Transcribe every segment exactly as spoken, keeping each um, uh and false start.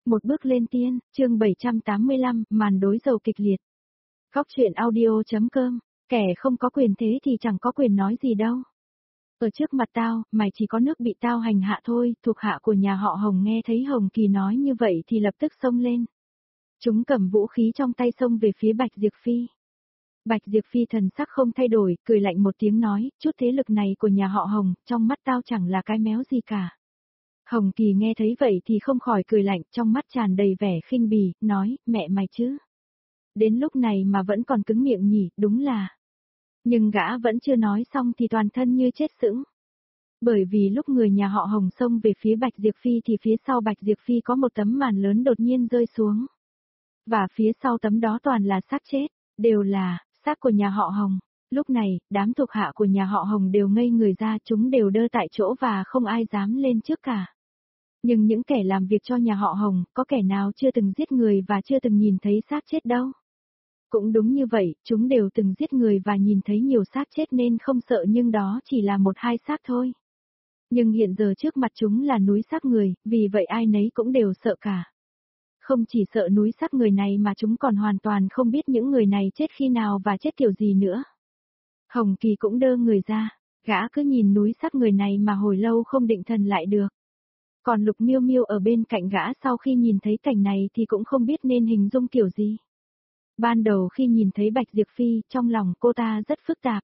Một bước lên tiên, chương bảy trăm tám mươi lăm, màn đối dầu kịch liệt. Góc truyện audio.com, kẻ không có quyền thế thì chẳng có quyền nói gì đâu. Ở trước mặt tao, mày chỉ có nước bị tao hành hạ thôi, thuộc hạ của nhà họ Hồng nghe thấy Hồng Kỳ nói như vậy thì lập tức xông lên. Chúng cầm vũ khí trong tay xông về phía Bạch Diệp Phi. Bạch Diệp Phi thần sắc không thay đổi, cười lạnh một tiếng nói, chút thế lực này của nhà họ Hồng, trong mắt tao chẳng là cái méo gì cả. Hồng Kỳ nghe thấy vậy thì không khỏi cười lạnh, trong mắt tràn đầy vẻ khinh bỉ, nói, mẹ mày chứ. Đến lúc này mà vẫn còn cứng miệng nhỉ, đúng là. Nhưng gã vẫn chưa nói xong thì toàn thân như chết sững. Bởi vì lúc người nhà họ Hồng xông về phía Bạch Diệp Phi thì phía sau Bạch Diệp Phi có một tấm màn lớn đột nhiên rơi xuống. Và phía sau tấm đó toàn là xác chết, đều là, xác của nhà họ Hồng. Lúc này, đám thuộc hạ của nhà họ Hồng đều ngây người ra, chúng đều đơ tại chỗ và không ai dám lên trước cả. Nhưng những kẻ làm việc cho nhà họ Hồng, có kẻ nào chưa từng giết người và chưa từng nhìn thấy xác chết đâu. Cũng đúng như vậy, chúng đều từng giết người và nhìn thấy nhiều xác chết nên không sợ, nhưng đó chỉ là một hai xác thôi. Nhưng hiện giờ trước mặt chúng là núi xác người, vì vậy ai nấy cũng đều sợ cả. Không chỉ sợ núi xác người này mà chúng còn hoàn toàn không biết những người này chết khi nào và chết kiểu gì nữa. Hồng Kỳ cũng đơ người ra, gã cứ nhìn núi xác người này mà hồi lâu không định thần lại được. Còn Lục Miêu Miêu ở bên cạnh gã sau khi nhìn thấy cảnh này thì cũng không biết nên hình dung kiểu gì. Ban đầu khi nhìn thấy Bạch Diệp Phi, trong lòng cô ta rất phức tạp.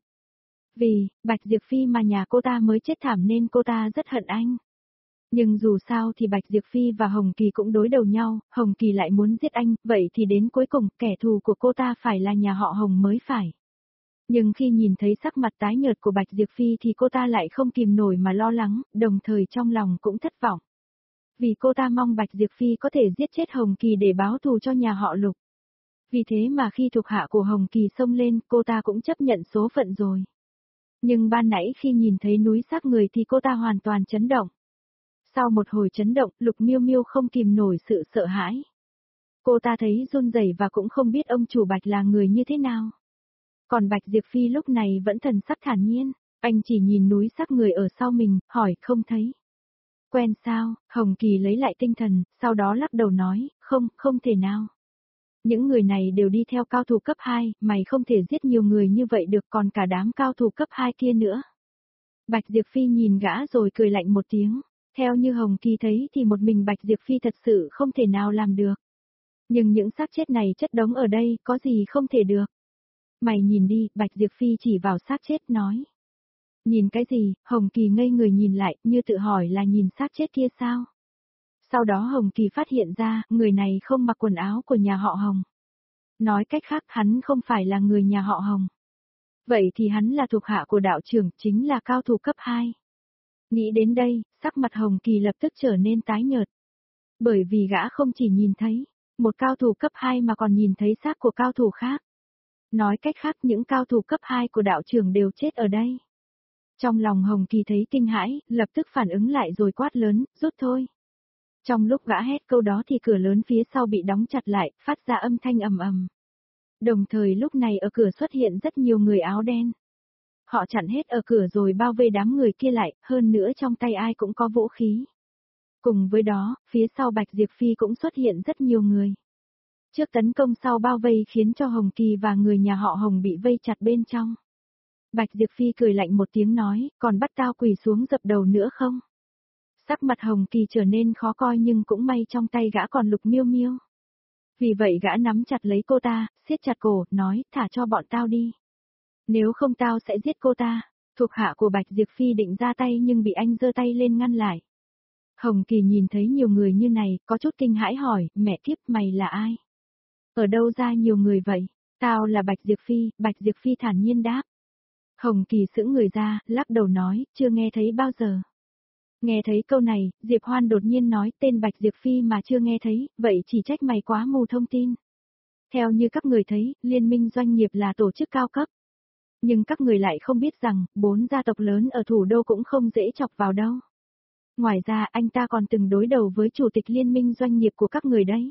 Vì, Bạch Diệp Phi mà nhà cô ta mới chết thảm nên cô ta rất hận anh. Nhưng dù sao thì Bạch Diệp Phi và Hồng Kỳ cũng đối đầu nhau, Hồng Kỳ lại muốn giết anh, vậy thì đến cuối cùng kẻ thù của cô ta phải là nhà họ Hồng mới phải. Nhưng khi nhìn thấy sắc mặt tái nhợt của Bạch Diệp Phi thì cô ta lại không kìm nổi mà lo lắng, đồng thời trong lòng cũng thất vọng. Vì cô ta mong Bạch Diệp Phi có thể giết chết Hồng Kỳ để báo thù cho nhà họ Lục. Vì thế mà khi thuộc hạ của Hồng Kỳ xông lên, cô ta cũng chấp nhận số phận rồi. Nhưng ban nãy khi nhìn thấy núi xác người thì cô ta hoàn toàn chấn động. Sau một hồi chấn động, Lục Miêu Miêu không kìm nổi sự sợ hãi. Cô ta thấy run rẩy và cũng không biết ông chủ Bạch là người như thế nào. Còn Bạch Diệp Phi lúc này vẫn thần sắc thản nhiên, anh chỉ nhìn núi xác người ở sau mình, hỏi không thấy. Quen sao? Hồng Kỳ lấy lại tinh thần, sau đó lắc đầu nói, không, không thể nào. Những người này đều đi theo cao thủ cấp hai, mày không thể giết nhiều người như vậy được, còn cả đám cao thủ cấp hai kia nữa. Bạch Diệp Phi nhìn gã rồi cười lạnh một tiếng, theo như Hồng Kỳ thấy thì một mình Bạch Diệp Phi thật sự không thể nào làm được. Nhưng những xác chết này chất đống ở đây, có gì không thể được. Mày nhìn đi, Bạch Diệp Phi chỉ vào xác chết nói. Nhìn cái gì? Hồng Kỳ ngây người nhìn lại, như tự hỏi là nhìn xác chết kia sao? Sau đó Hồng Kỳ phát hiện ra, người này không mặc quần áo của nhà họ Hồng. Nói cách khác, hắn không phải là người nhà họ Hồng. Vậy thì hắn là thuộc hạ của đạo trưởng, chính là cao thủ cấp hai. Nghĩ đến đây, sắc mặt Hồng Kỳ lập tức trở nên tái nhợt. Bởi vì gã không chỉ nhìn thấy một cao thủ cấp hai mà còn nhìn thấy xác của cao thủ khác. Nói cách khác, những cao thủ cấp hai của đạo trưởng đều chết ở đây. Trong lòng Hồng Kỳ thấy kinh hãi, lập tức phản ứng lại rồi quát lớn, rút thôi. Trong lúc gã hét câu đó thì cửa lớn phía sau bị đóng chặt lại, phát ra âm thanh ầm ầm. Đồng thời lúc này ở cửa xuất hiện rất nhiều người áo đen. Họ chặn hết ở cửa rồi bao vây đám người kia lại, hơn nữa trong tay ai cũng có vũ khí. Cùng với đó, phía sau Bạch Diệp Phi cũng xuất hiện rất nhiều người. Trước tấn công sau bao vây khiến cho Hồng Kỳ và người nhà họ Hồng bị vây chặt bên trong. Bạch Diệp Phi cười lạnh một tiếng nói, còn bắt tao quỳ xuống dập đầu nữa không? Sắc mặt Hồng Kỳ trở nên khó coi nhưng cũng may trong tay gã còn Lục Miêu Miêu. Vì vậy gã nắm chặt lấy cô ta, siết chặt cổ, nói, thả cho bọn tao đi. Nếu không tao sẽ giết cô ta. Thuộc hạ của Bạch Diệp Phi định ra tay nhưng bị anh giơ tay lên ngăn lại. Hồng Kỳ nhìn thấy nhiều người như này, có chút kinh hãi hỏi, mẹ kiếp, mày là ai? Ở đâu ra nhiều người vậy? Tao là Bạch Diệp Phi, Bạch Diệp Phi thản nhiên đáp. Hồng Kỳ sững người ra, lắc đầu nói, chưa nghe thấy bao giờ. Nghe thấy câu này, Diệp Hoan đột nhiên nói tên Bạch Diệp Phi mà chưa nghe thấy, vậy chỉ trách mày quá mù thông tin. Theo như các người thấy, Liên minh doanh nghiệp là tổ chức cao cấp. Nhưng các người lại không biết rằng, bốn gia tộc lớn ở thủ đô cũng không dễ chọc vào đâu. Ngoài ra, anh ta còn từng đối đầu với chủ tịch liên minh doanh nghiệp của các người đấy.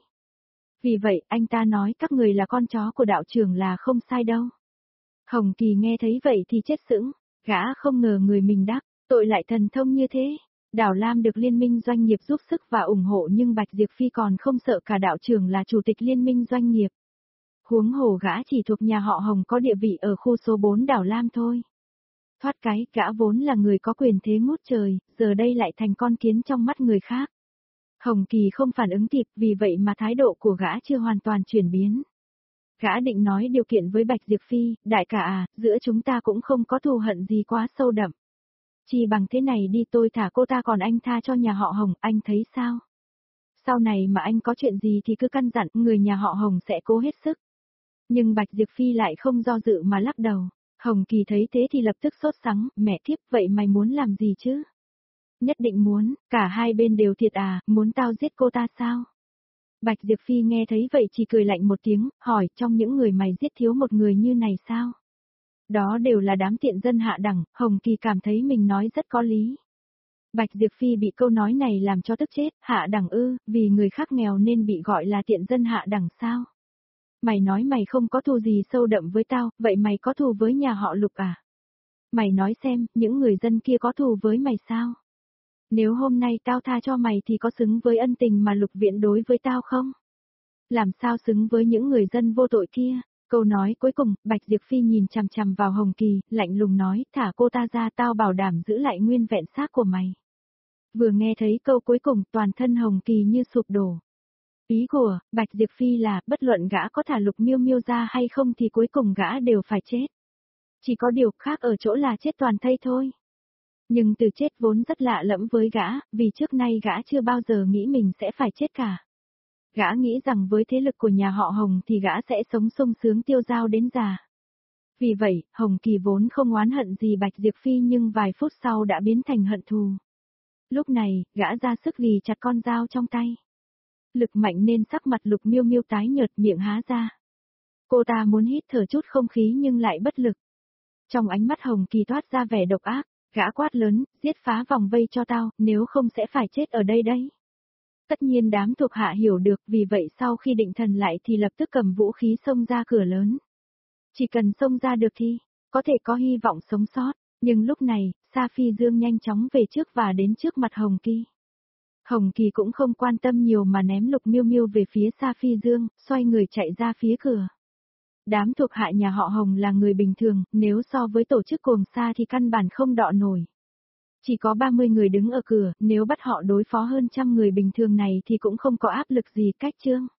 Vì vậy, anh ta nói các người là con chó của đạo trưởng là không sai đâu. Hồng Kỳ nghe thấy vậy thì chết sững, gã không ngờ người mình đắc, tội lại thần thông như thế. Đảo Lam được liên minh doanh nghiệp giúp sức và ủng hộ nhưng Bạch Diệp Phi còn không sợ cả đạo trưởng là chủ tịch liên minh doanh nghiệp. Huống hồ gã chỉ thuộc nhà họ Hồng có địa vị ở khu số bốn đảo Lam thôi. Thoát cái, gã vốn là người có quyền thế ngút trời, giờ đây lại thành con kiến trong mắt người khác. Hồng Kỳ không phản ứng kịp, vì vậy mà thái độ của gã chưa hoàn toàn chuyển biến. Gã định nói điều kiện với Bạch Diệp Phi, đại ca à, giữa chúng ta cũng không có thù hận gì quá sâu đậm. Chỉ bằng thế này đi, tôi thả cô ta còn anh tha cho nhà họ Hồng, anh thấy sao? Sau này mà anh có chuyện gì thì cứ căn dặn, người nhà họ Hồng sẽ cố hết sức. Nhưng Bạch Diệp Phi lại không do dự mà lắc đầu. Hồng Kỳ thấy thế thì lập tức sốt sắng, mẹ kiếp, vậy mày muốn làm gì chứ? Nhất định muốn, cả hai bên đều thiệt à, muốn tao giết cô ta sao? Bạch Diệp Phi nghe thấy vậy chỉ cười lạnh một tiếng, hỏi, trong những người mày giết thiếu một người như này sao? Đó đều là đám tiện dân hạ đẳng, Hồng Kỳ cảm thấy mình nói rất có lý. Bạch Diệp Phi bị câu nói này làm cho tức chết, hạ đẳng ư, vì người khác nghèo nên bị gọi là tiện dân hạ đẳng sao? Mày nói mày không có thù gì sâu đậm với tao, vậy mày có thù với nhà họ Lục à? Mày nói xem, những người dân kia có thù với mày sao? Nếu hôm nay tao tha cho mày thì có xứng với ân tình mà Lục Viễn đối với tao không? Làm sao xứng với những người dân vô tội kia? Câu nói cuối cùng, Bạch Diệp Phi nhìn chằm chằm vào Hồng Kỳ, lạnh lùng nói, thả cô ta ra, tao bảo đảm giữ lại nguyên vẹn xác của mày. Vừa nghe thấy câu cuối cùng, toàn thân Hồng Kỳ như sụp đổ. Ý của Bạch Diệp Phi là, bất luận gã có thả Lục Miêu Miêu ra hay không thì cuối cùng gã đều phải chết. Chỉ có điều khác ở chỗ là chết toàn thây thôi. Nhưng từ chết vốn rất lạ lẫm với gã, vì trước nay gã chưa bao giờ nghĩ mình sẽ phải chết cả. Gã nghĩ rằng với thế lực của nhà họ Hồng thì gã sẽ sống sung sướng tiêu dao đến già. Vì vậy, Hồng Kỳ vốn không oán hận gì Bạch Diệp Phi nhưng vài phút sau đã biến thành hận thù. Lúc này, gã ra sức ghì chặt con dao trong tay. Lực mạnh nên sắc mặt Lục Miêu Miêu tái nhợt, miệng há ra. Cô ta muốn hít thở chút không khí nhưng lại bất lực. Trong ánh mắt Hồng Kỳ toát ra vẻ độc ác, gã quát lớn, giết phá vòng vây cho tao, nếu không sẽ phải chết ở đây đấy. Tất nhiên đám thuộc hạ hiểu được, vì vậy sau khi định thần lại thì lập tức cầm vũ khí xông ra cửa lớn. Chỉ cần xông ra được thì, có thể có hy vọng sống sót, nhưng lúc này, Sa Phi Dương nhanh chóng về trước và đến trước mặt Hồng Kỳ. Hồng Kỳ cũng không quan tâm nhiều mà ném Lục Miêu Miêu về phía Sa Phi Dương, xoay người chạy ra phía cửa. Đám thuộc hạ nhà họ Hồng là người bình thường, nếu so với tổ chức cuồng sa thì căn bản không đọ nổi. Chỉ có ba mươi người đứng ở cửa, nếu bắt họ đối phó hơn trăm người bình thường này thì cũng không có áp lực gì cách chương.